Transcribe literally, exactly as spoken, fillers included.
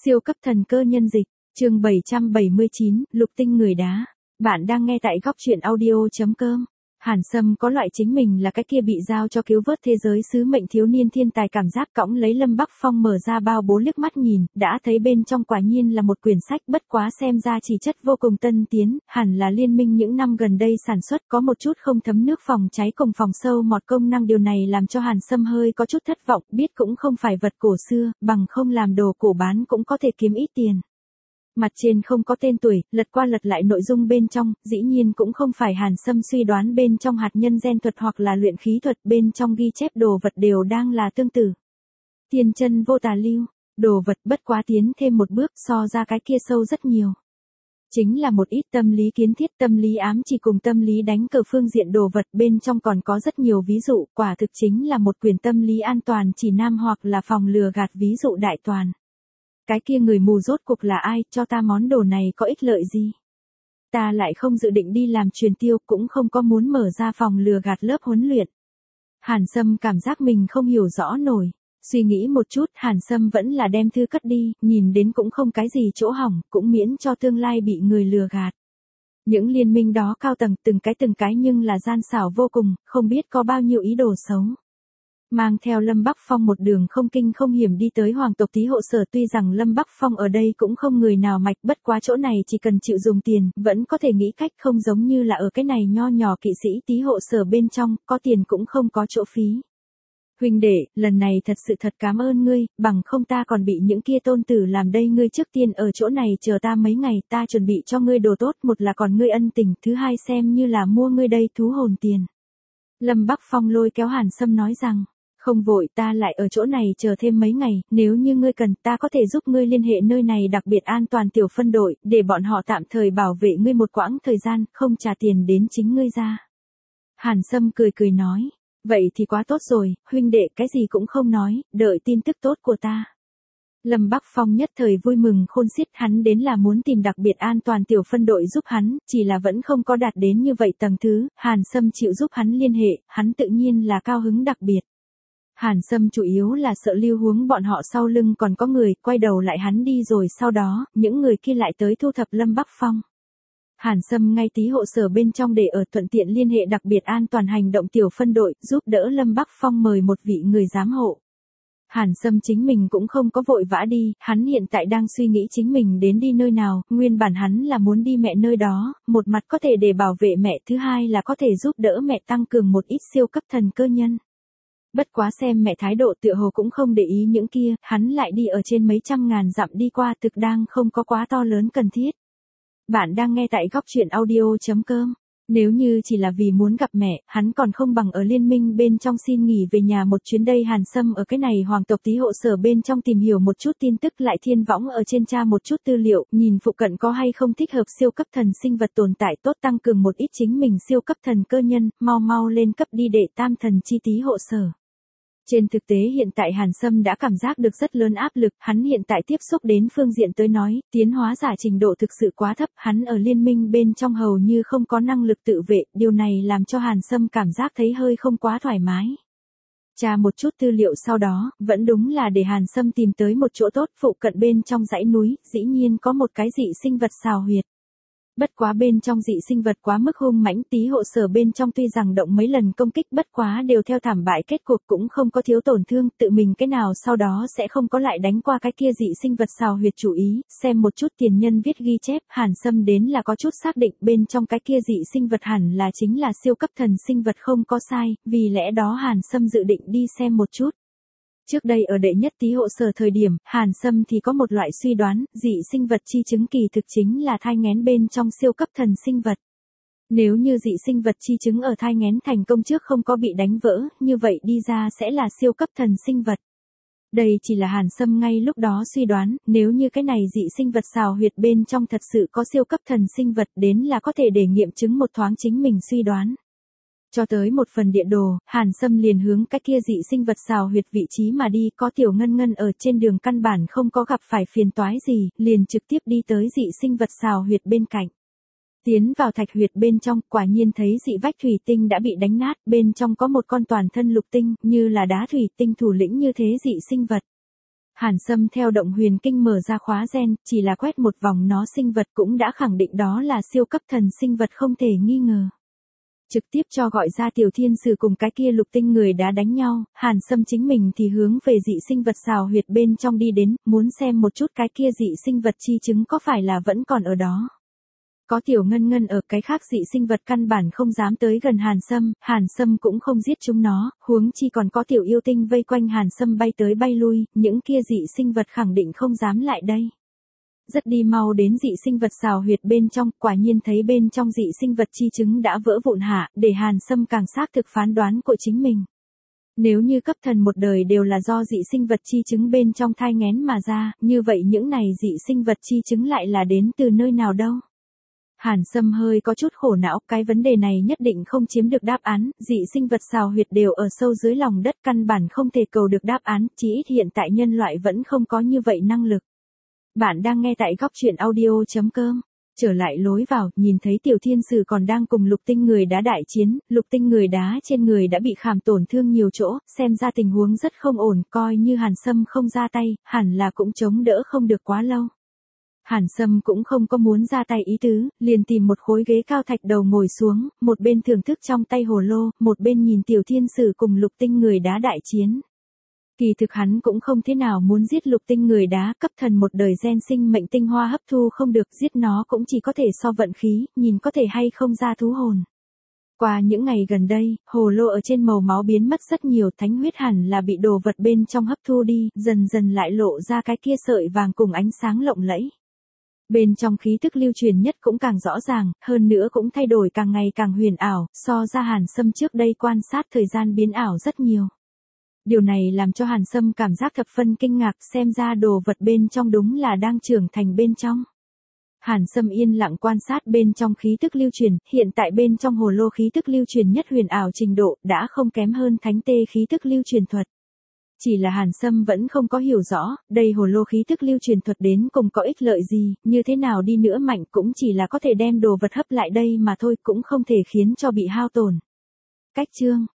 Siêu cấp thần cơ nhân dịch, chương bảy trăm bảy mươi chín, lục tinh người đá. Bạn đang nghe tại góc truyện audio chấm com. Hàn Sâm có loại chính mình là cái kia bị giao cho cứu vớt thế giới sứ mệnh thiếu niên thiên tài cảm giác cõng lấy Lâm Bắc Phong mở ra bao bố liếc mắt nhìn, đã thấy bên trong quả nhiên là một quyển sách bất quá xem ra chỉ chất vô cùng tân tiến, hẳn là liên minh những năm gần đây sản xuất có một chút không thấm nước phòng cháy cùng phòng sâu mọt công năng, điều này làm cho Hàn Sâm hơi có chút thất vọng, biết cũng không phải vật cổ xưa, bằng không làm đồ cổ bán cũng có thể kiếm ít tiền. Mặt trên không có tên tuổi, lật qua lật lại nội dung bên trong, dĩ nhiên cũng không phải Hàn Sâm suy đoán bên trong hạt nhân gen thuật hoặc là luyện khí thuật, bên trong ghi chép đồ vật đều đang là tương tự. Tiên chân vô tà lưu, đồ vật bất quá tiến thêm một bước so ra cái kia sâu rất nhiều. Chính là một ít tâm lý kiến thiết, tâm lý ám chỉ cùng tâm lý đánh cờ phương diện đồ vật, bên trong còn có rất nhiều ví dụ, quả thực chính là một quyển tâm lý an toàn chỉ nam hoặc là phòng lừa gạt ví dụ đại toàn. Cái kia người mù rốt cuộc là ai, cho ta món đồ này có ích lợi gì? Ta lại không dự định đi làm truyền tiêu, cũng không có muốn mở ra phòng lừa gạt lớp huấn luyện. Hàn Sâm cảm giác mình không hiểu rõ nổi. Suy nghĩ một chút, Hàn Sâm vẫn là đem thư cất đi, nhìn đến cũng không cái gì chỗ hỏng, cũng miễn cho tương lai bị người lừa gạt. Những liên minh đó cao tầng từng cái từng cái nhưng là gian xảo vô cùng, không biết có bao nhiêu ý đồ xấu. Mang theo Lâm Bắc Phong một đường không kinh không hiểm đi tới hoàng tộc Tý Hộ Sở, tuy rằng Lâm Bắc Phong ở đây cũng không người nào mạch, bất quá chỗ này chỉ cần chịu dùng tiền, vẫn có thể nghĩ cách, không giống như là ở cái này nho nhỏ kỵ sĩ Tý Hộ Sở bên trong, có tiền cũng không có chỗ phí. Huynh đệ, lần này thật sự thật cảm ơn ngươi, bằng không ta còn bị những kia tôn tử làm đây, ngươi trước tiên ở chỗ này chờ ta mấy ngày, ta chuẩn bị cho ngươi đồ tốt, một là còn ngươi ân tình, thứ hai xem như là mua ngươi đây thú hồn tiền. Lâm Bắc Phong lôi kéo Hàn Sâm nói rằng, không vội, ta lại ở chỗ này chờ thêm mấy ngày, nếu như ngươi cần, ta có thể giúp ngươi liên hệ nơi này đặc biệt an toàn tiểu phân đội, để bọn họ tạm thời bảo vệ ngươi một quãng thời gian, không trả tiền đến chính ngươi ra. Hàn Sâm cười cười nói, vậy thì quá tốt rồi, huynh đệ cái gì cũng không nói, đợi tin tức tốt của ta. Lâm Bắc Phong nhất thời vui mừng khôn xiết, hắn đến là muốn tìm đặc biệt an toàn tiểu phân đội giúp hắn, chỉ là vẫn không có đạt đến như vậy tầng thứ, Hàn Sâm chịu giúp hắn liên hệ, hắn tự nhiên là cao hứng đặc biệt. Hàn Sâm chủ yếu là sợ lưu huống bọn họ sau lưng còn có người, quay đầu lại hắn đi rồi sau đó, những người kia lại tới thu thập Lâm Bắc Phong. Hàn Sâm ngay Tý Hộ Sở bên trong để ở thuận tiện liên hệ đặc biệt an toàn hành động tiểu phân đội, giúp đỡ Lâm Bắc Phong mời một vị người giám hộ. Hàn Sâm chính mình cũng không có vội vã đi, hắn hiện tại đang suy nghĩ chính mình đến đi nơi nào, nguyên bản hắn là muốn đi mẹ nơi đó, một mặt có thể để bảo vệ mẹ, thứ hai là có thể giúp đỡ mẹ tăng cường một ít siêu cấp thần cơ nhân. Bất quá xem mẹ thái độ tựa hồ cũng không để ý những kia, hắn lại đi ở trên mấy trăm ngàn dặm đi qua, thực đang không có quá to lớn cần thiết. Bạn đang nghe tại góc truyện audio chấm com. Nếu như chỉ là vì muốn gặp mẹ, hắn còn không bằng ở liên minh bên trong xin nghỉ về nhà một chuyến đây. Hàn Sâm ở cái này hoàng tộc Tý Hộ Sở bên trong tìm hiểu một chút tin tức, lại thiên võng ở trên tra một chút tư liệu, nhìn phụ cận có hay không thích hợp siêu cấp thần sinh vật tồn tại tốt, tăng cường một ít chính mình siêu cấp thần cơ nhân, mau mau lên cấp đi để tam thần chi Tý Hộ Sở. Trên thực tế hiện tại Hàn Sâm đã cảm giác được rất lớn áp lực, hắn hiện tại tiếp xúc đến phương diện tới nói, tiến hóa giả trình độ thực sự quá thấp, hắn ở liên minh bên trong hầu như không có năng lực tự vệ, điều này làm cho Hàn Sâm cảm giác thấy hơi không quá thoải mái. Tra một chút tư liệu sau đó, vẫn đúng là để Hàn Sâm tìm tới một chỗ tốt, phụ cận bên trong dãy núi, dĩ nhiên có một cái dị sinh vật xào huyệt. Bất quá bên trong dị sinh vật quá mức hung mãnh, Tý Hộ Sở bên trong tuy rằng động mấy lần công kích bất quá đều theo thảm bại kết cục, cũng không có thiếu tổn thương, tự mình cái nào sau đó sẽ không có lại đánh qua cái kia dị sinh vật xào huyệt chủ ý, xem một chút tiền nhân viết ghi chép, Hàn Sâm đến là có chút xác định bên trong cái kia dị sinh vật hẳn là chính là siêu cấp thần sinh vật không có sai, vì lẽ đó Hàn Sâm dự định đi xem một chút. Trước đây ở đệ nhất Tý Hộ Sở thời điểm, Hàn Sâm thì có một loại suy đoán, dị sinh vật chi chứng kỳ thực chính là thai nghén bên trong siêu cấp thần sinh vật. Nếu như dị sinh vật chi chứng ở thai nghén thành công trước không có bị đánh vỡ, như vậy đi ra sẽ là siêu cấp thần sinh vật. Đây chỉ là Hàn Sâm ngay lúc đó suy đoán, nếu như cái này dị sinh vật xào huyệt bên trong thật sự có siêu cấp thần sinh vật, đến là có thể để nghiệm chứng một thoáng chính mình suy đoán. Cho tới một phần địa đồ, Hàn Sâm liền hướng cái kia dị sinh vật xào huyệt vị trí mà đi, có Tiểu Ngân Ngân ở trên đường căn bản không có gặp phải phiền toái gì, liền trực tiếp đi tới dị sinh vật xào huyệt bên cạnh. Tiến vào thạch huyệt bên trong, quả nhiên thấy dị vách thủy tinh đã bị đánh nát, bên trong có một con toàn thân lục tinh, như là đá thủy tinh thủ lĩnh như thế dị sinh vật. Hàn Sâm theo động huyền kinh mở ra khóa gen, chỉ là quét một vòng nó sinh vật cũng đã khẳng định đó là siêu cấp thần sinh vật không thể nghi ngờ. Trực tiếp cho gọi ra tiểu thiên sử cùng cái kia lục tinh người đá đánh nhau, Hàn Sâm chính mình thì hướng về dị sinh vật xào huyệt bên trong đi đến, muốn xem một chút cái kia dị sinh vật chi chứng có phải là vẫn còn ở đó. Có tiểu ngân ngân ở, cái khác dị sinh vật căn bản không dám tới gần Hàn Sâm, Hàn Sâm cũng không giết chúng nó, huống chi còn có tiểu yêu tinh vây quanh Hàn Sâm bay tới bay lui, những kia dị sinh vật khẳng định không dám lại đây. Rất đi mau đến dị sinh vật xào huyệt bên trong, quả nhiên thấy bên trong dị sinh vật chi chứng đã vỡ vụn hạ, để Hàn Sâm càng xác thực phán đoán của chính mình. Nếu như cấp thần một đời đều là do dị sinh vật chi chứng bên trong thai nghén mà ra, như vậy những này dị sinh vật chi chứng lại là đến từ nơi nào đâu? Hàn Sâm hơi có chút khổ não, cái vấn đề này nhất định không chiếm được đáp án, dị sinh vật xào huyệt đều ở sâu dưới lòng đất căn bản không thể cầu được đáp án, chỉ ít hiện tại nhân loại vẫn không có như vậy năng lực. Bạn đang nghe tại góc truyện audio chấm com. Trở lại lối vào, nhìn thấy tiểu thiên sử còn đang cùng lục tinh người đá đại chiến, lục tinh người đá trên người đã bị khảm tổn thương nhiều chỗ, xem ra tình huống rất không ổn, coi như Hàn Sâm không ra tay, hẳn là cũng chống đỡ không được quá lâu. Hàn Sâm cũng không có muốn ra tay ý tứ, liền tìm một khối ghế cao thạch đầu ngồi xuống, một bên thưởng thức trong tay hồ lô, một bên nhìn tiểu thiên sử cùng lục tinh người đá đại chiến. Kỳ thực hắn cũng không thế nào muốn giết lục tinh người đá, cấp thần một đời gen sinh mệnh tinh hoa hấp thu không được, giết nó cũng chỉ có thể so vận khí, nhìn có thể hay không ra thú hồn. Qua những ngày gần đây, hồ lô ở trên màu máu biến mất rất nhiều, thánh huyết hẳn là bị đồ vật bên trong hấp thu đi, dần dần lại lộ ra cái kia sợi vàng cùng ánh sáng lộng lẫy. Bên trong khí tức lưu truyền nhất cũng càng rõ ràng, hơn nữa cũng thay đổi càng ngày càng huyền ảo, so ra Hàn Sâm trước đây quan sát thời gian biến ảo rất nhiều. Điều này làm cho Hàn Sâm cảm giác thập phân kinh ngạc, xem ra đồ vật bên trong đúng là đang trưởng thành bên trong. Hàn Sâm yên lặng quan sát bên trong khí tức lưu truyền, hiện tại bên trong hồ lô khí tức lưu truyền nhất huyền ảo trình độ, đã không kém hơn thánh tê khí tức lưu truyền thuật. Chỉ là Hàn Sâm vẫn không có hiểu rõ, đây hồ lô khí tức lưu truyền thuật đến cùng có ích lợi gì, như thế nào đi nữa mạnh cũng chỉ là có thể đem đồ vật hấp lại đây mà thôi, cũng không thể khiến cho bị hao tổn. Cách chương